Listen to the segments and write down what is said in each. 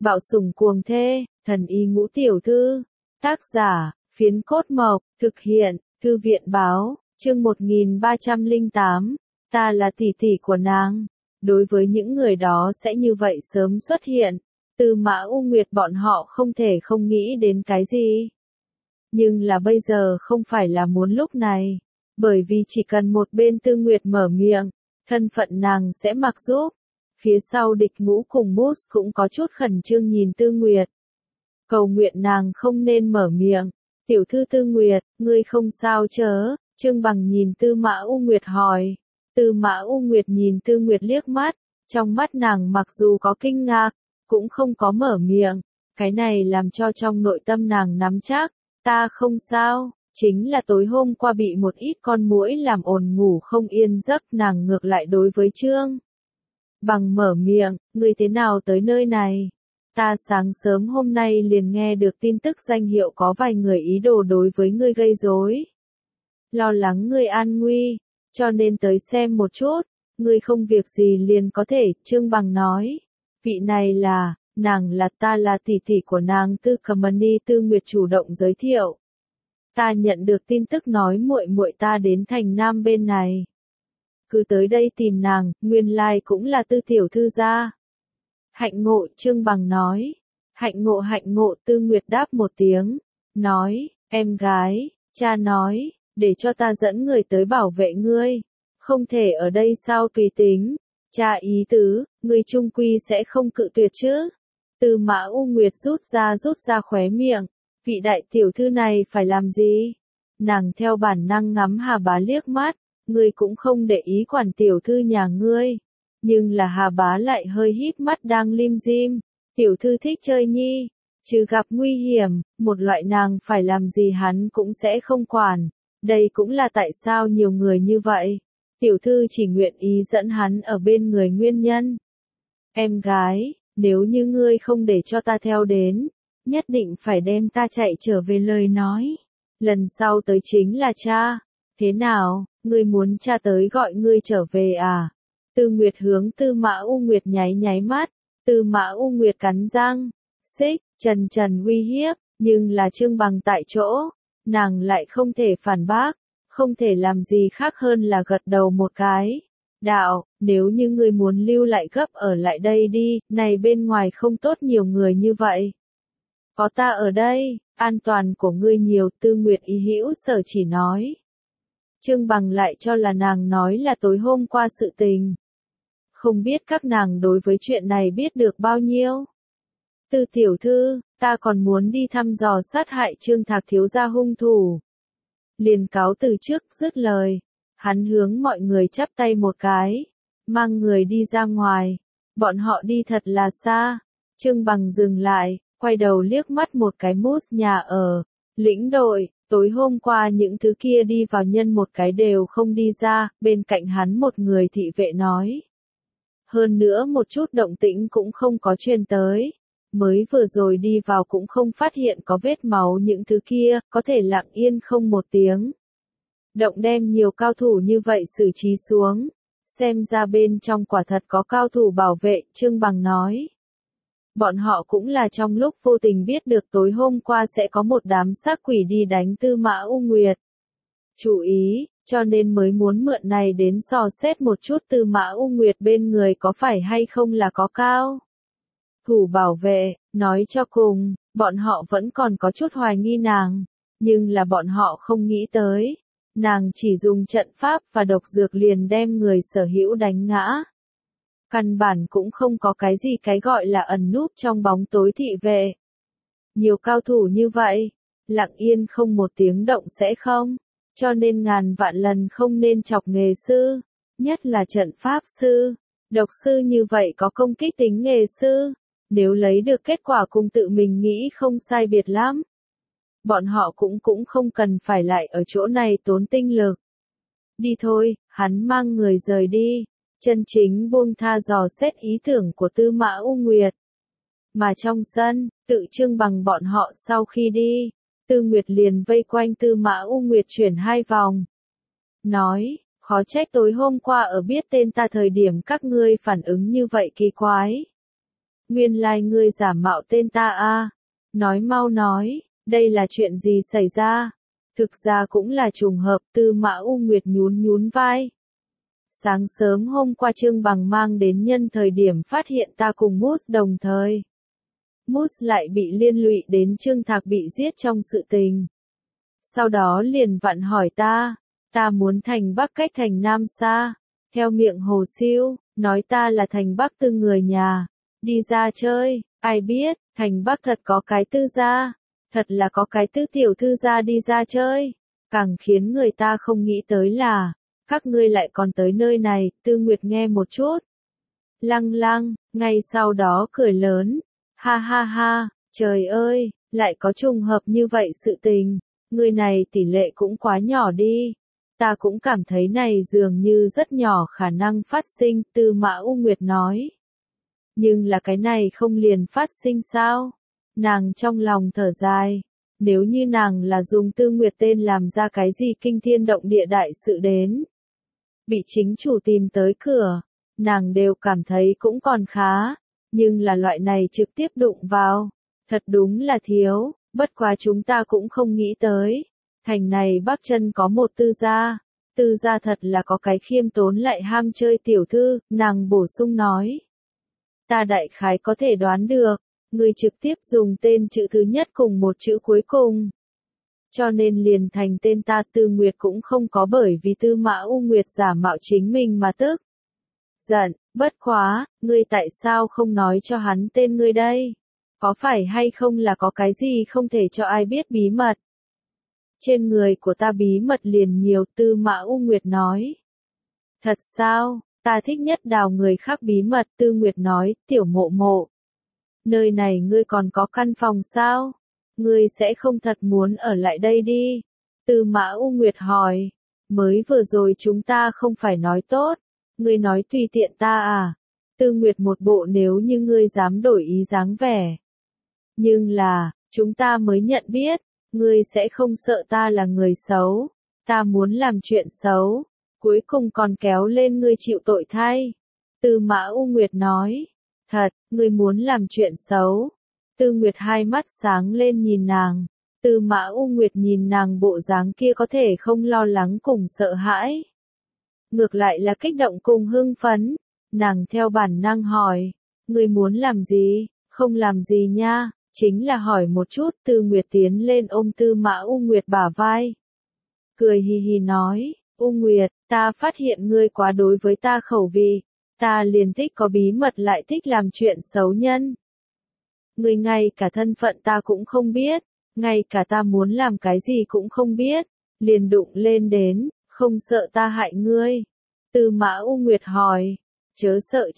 Bạo sủng cuồng thê, thần y ngũ tiểu thư. Tác giả, Phiến Cốt Mộc, thực hiện, Thư viện báo, chương 1308, ta là tỷ tỷ của nàng. Đối với những người đó sẽ như vậy sớm xuất hiện, Tư Mã U Nguyệt bọn họ không thể không nghĩ đến cái gì. Nhưng là bây giờ không phải là muốn lúc này, bởi vì chỉ cần một bên Tư Nguyệt mở miệng, thân phận nàng sẽ mặc giúp. Phía sau Địch Ngũ cùng Mút cũng có chút khẩn trương nhìn Tư Nguyệt. Cầu nguyện nàng không nên mở miệng. Tiểu thư Tư Nguyệt, ngươi không sao chớ? Trương Bằng nhìn Tư Mã U Nguyệt hỏi. Tư Mã U Nguyệt nhìn Tư Nguyệt liếc mắt, trong mắt nàng mặc dù có kinh ngạc, cũng không có mở miệng. Cái này làm cho trong nội tâm nàng nắm chắc, ta không sao, chính là tối hôm qua bị một ít con muỗi làm ồn ngủ không yên giấc. Nàng ngược lại đối với Trương Bằng mở miệng, ngươi thế nào tới nơi này? Ta sáng sớm hôm nay liền nghe được tin tức danh hiệu có vài người ý đồ đối với ngươi gây rối. Lo lắng ngươi an nguy, cho nên tới xem một chút, ngươi không việc gì liền có thể, Trương Bằng nói. Vị này là, nàng là ta là tỷ tỷ của nàng Tư Cầm Mani. Tư Nguyệt chủ động giới thiệu. Ta nhận được tin tức nói muội muội ta đến thành Nam bên này. Cứ tới đây tìm nàng, nguyên lai cũng là Tư tiểu thư gia. Hạnh ngộ, Trương Bằng nói. Hạnh ngộ, Tư Nguyệt đáp một tiếng. Nói, em gái, cha nói, để cho ta dẫn người tới bảo vệ ngươi. Không thể ở đây sao tùy tính. Cha ý tứ, ngươi chung quy sẽ không cự tuyệt chứ. Tư Mã U Nguyệt rút ra khóe miệng. Vị đại tiểu thư này phải làm gì? Nàng theo bản năng ngắm Hà Bá liếc mắt. Ngươi cũng không để ý quản tiểu thư nhà ngươi. Nhưng là Hà Bá lại hơi híp mắt đang lim dim. Tiểu thư thích chơi nhi. Trừ gặp nguy hiểm, một loại nàng phải làm gì hắn cũng sẽ không quản. Đây cũng là tại sao nhiều người như vậy. Tiểu thư chỉ nguyện ý dẫn hắn ở bên người nguyên nhân. Em gái, nếu như ngươi không để cho ta theo đến, nhất định phải đem ta chạy trở về lời nói. Lần sau tới chính là cha. Thế nào, ngươi muốn cha tới gọi ngươi trở về à? Tư Nguyệt hướng Tư Mã U Nguyệt nháy mắt. Tư Mã U Nguyệt cắn răng. Xích, trần uy hiếp, nhưng là Trương Bằng tại chỗ. Nàng lại không thể phản bác. Không thể làm gì khác hơn là gật đầu một cái. Đạo, nếu như ngươi muốn lưu lại gấp ở lại đây đi, này bên ngoài không tốt nhiều người như vậy. Có ta ở đây, an toàn của ngươi nhiều. Tư Nguyệt ý hữu sở chỉ nói. Trương Bằng lại cho là nàng nói là tối hôm qua sự tình. Không biết các nàng đối với chuyện này biết được bao nhiêu. Tư tiểu thư, ta còn muốn đi thăm dò sát hại Trương Thạc thiếu gia hung thủ. Liền cáo từ trước, dứt lời. Hắn hướng mọi người chắp tay một cái. Mang người đi ra ngoài. Bọn họ đi thật là xa. Trương Bằng dừng lại, quay đầu liếc mắt một cái Mút nhà ở. Lĩnh đội, tối hôm qua những thứ kia đi vào nhân một cái đều không đi ra, bên cạnh hắn một người thị vệ nói. Hơn nữa một chút động tĩnh cũng không có truyền tới. Mới vừa rồi đi vào cũng không phát hiện có vết máu những thứ kia, có thể lặng yên không một tiếng. Động đem nhiều cao thủ như vậy xử trí xuống. Xem ra bên trong quả thật có cao thủ bảo vệ, Trương Bằng nói. Bọn họ cũng là trong lúc vô tình biết được tối hôm qua sẽ có một đám xác quỷ đi đánh Tư Mã U Nguyệt. Chú ý, cho nên mới muốn mượn này đến dò xét một chút Tư Mã U Nguyệt bên người có phải hay không là có cao thủ bảo vệ. Nói cho cùng, bọn họ vẫn còn có chút hoài nghi nàng, nhưng là bọn họ không nghĩ tới. Nàng chỉ dùng trận pháp và độc dược liền đem người sở hữu đánh ngã. Căn bản cũng không có cái gì cái gọi là ẩn núp trong bóng tối thị vệ. Nhiều cao thủ như vậy, lặng yên không một tiếng động sẽ không. Cho nên ngàn vạn lần không nên chọc nghề sư, nhất là trận pháp sư, độc sư như vậy có công kích tính nghề sư. Nếu lấy được kết quả cùng tự mình nghĩ không sai biệt lắm. Bọn họ cũng không cần phải lại ở chỗ này tốn tinh lực. Đi thôi, hắn mang người rời đi. Chân chính buông tha dò xét ý tưởng của Tư Mã U Nguyệt. Mà trong sân, tự Trương Bằng bọn họ sau khi đi, Tư Nguyệt liền vây quanh Tư Mã U Nguyệt chuyển 2 vòng. Nói, khó trách tối hôm qua ở biết tên ta thời điểm các ngươi phản ứng như vậy kỳ quái. Nguyên lai ngươi giả mạo tên ta a. Nói mau nói, đây là chuyện gì xảy ra? Thực ra cũng là trùng hợp, Tư Mã U Nguyệt nhún nhún vai. Sáng sớm hôm qua Trương Bằng mang đến nhân thời điểm phát hiện ta cùng Mút đồng thời. Mút lại bị liên lụy đến Trương Thạc bị giết trong sự tình. Sau đó liền vặn hỏi ta muốn thành Bắc cách thành Nam xa. Theo miệng Hồ Siêu, nói ta là thành Bắc Tư người nhà. Đi ra chơi, ai biết, thành Bắc thật có cái Tư gia. Thật là có cái Tư tiểu thư gia đi ra chơi. Càng khiến người ta không nghĩ tới là, các ngươi lại còn tới nơi này. Tư Nguyệt nghe một chút. Lăng lăng, ngay sau đó cười lớn. Ha ha ha, trời ơi, lại có trùng hợp như vậy sự tình. Người này tỷ lệ cũng quá nhỏ đi. Ta cũng cảm thấy này dường như rất nhỏ khả năng phát sinh, Tư Mã U Nguyệt nói. Nhưng là cái này không liền phát sinh sao? Nàng trong lòng thở dài. Nếu như nàng là dùng Tư Nguyệt tên làm ra cái gì kinh thiên động địa đại sự đến. Bị chính chủ tìm tới cửa, nàng đều cảm thấy cũng còn khá. Nhưng là loại này trực tiếp đụng vào. Thật đúng là thiếu, bất quá chúng ta cũng không nghĩ tới. Thành này Bắc Chân có một Tư gia. Tư gia thật là có cái khiêm tốn lại ham chơi tiểu thư, nàng bổ sung nói. Ta đại khái có thể đoán được, người trực tiếp dùng tên chữ thứ nhất cùng một chữ cuối cùng. Cho nên liền thành tên ta. Tư Nguyệt cũng không có bởi vì Tư Mã U Nguyệt giả mạo chính mình mà tức giận, bất quá, ngươi tại sao không nói cho hắn tên ngươi đây? Có phải hay không là có cái gì không thể cho ai biết bí mật? Trên người của ta bí mật liền nhiều, Tư Mã U Nguyệt nói. Thật sao, ta thích nhất đào người khác bí mật, Tư Nguyệt nói, tiểu mộ mộ. Nơi này ngươi còn có căn phòng sao? Ngươi sẽ không thật muốn ở lại đây đi? Tư Mã U Nguyệt hỏi. Mới vừa rồi chúng ta không phải nói tốt. Ngươi nói tùy tiện ta à? Tư Nguyệt một bộ nếu như ngươi dám đổi ý dáng vẻ. Nhưng là, chúng ta mới nhận biết, ngươi sẽ không sợ ta là người xấu. Ta muốn làm chuyện xấu, cuối cùng còn kéo lên ngươi chịu tội thay. Tư Mã U Nguyệt nói. Thật, ngươi muốn làm chuyện xấu. Tư Nguyệt hai mắt sáng lên nhìn nàng. Tư Mã U Nguyệt nhìn nàng bộ dáng kia có thể không lo lắng cùng sợ hãi. Ngược lại là kích động cùng hưng phấn. Nàng theo bản năng hỏi. Ngươi muốn làm gì? Không làm gì nha, chính là hỏi một chút. Tư Nguyệt tiến lên ôm Tư Mã U Nguyệt bả vai. Cười hì hì nói. U Nguyệt, ta phát hiện ngươi quá đối với ta khẩu vị. Ta liền thích có bí mật lại thích làm chuyện xấu nhân. Ngươi ngay cả thân phận ta cũng không biết. Ngay cả ta muốn làm cái gì cũng không biết. Liền đụng lên đến, không sợ ta hại ngươi. Tư Mã U Nguyệt hỏi. Chớ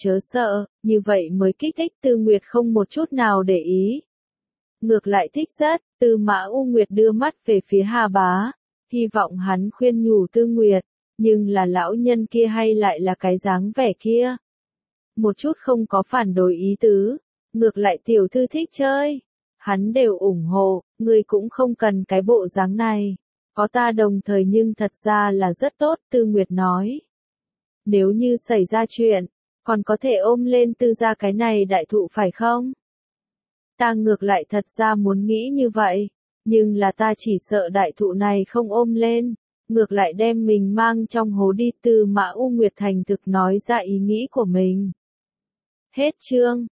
sợ, như vậy mới kích thích. Tư Nguyệt không một chút nào để ý. Ngược lại thích rất, Tư Mã U Nguyệt đưa mắt về phía Hà Bá. Hy vọng hắn khuyên nhủ Tư Nguyệt, nhưng là lão nhân kia hay lại là cái dáng vẻ kia. Một chút không có phản đối ý tứ, ngược lại tiểu thư thích chơi. Hắn đều ủng hộ, ngươi cũng không cần cái bộ dáng này. Có ta đồng thời nhưng thật ra là rất tốt, Tư Nguyệt nói. Nếu như xảy ra chuyện, còn có thể ôm lên Tư gia cái này đại thụ phải không? Ta ngược lại thật ra muốn nghĩ như vậy, nhưng là ta chỉ sợ đại thụ này không ôm lên, ngược lại đem mình mang trong hố đi. Tư Mã U Nguyệt thành thực nói ra ý nghĩ của mình. Hết chương.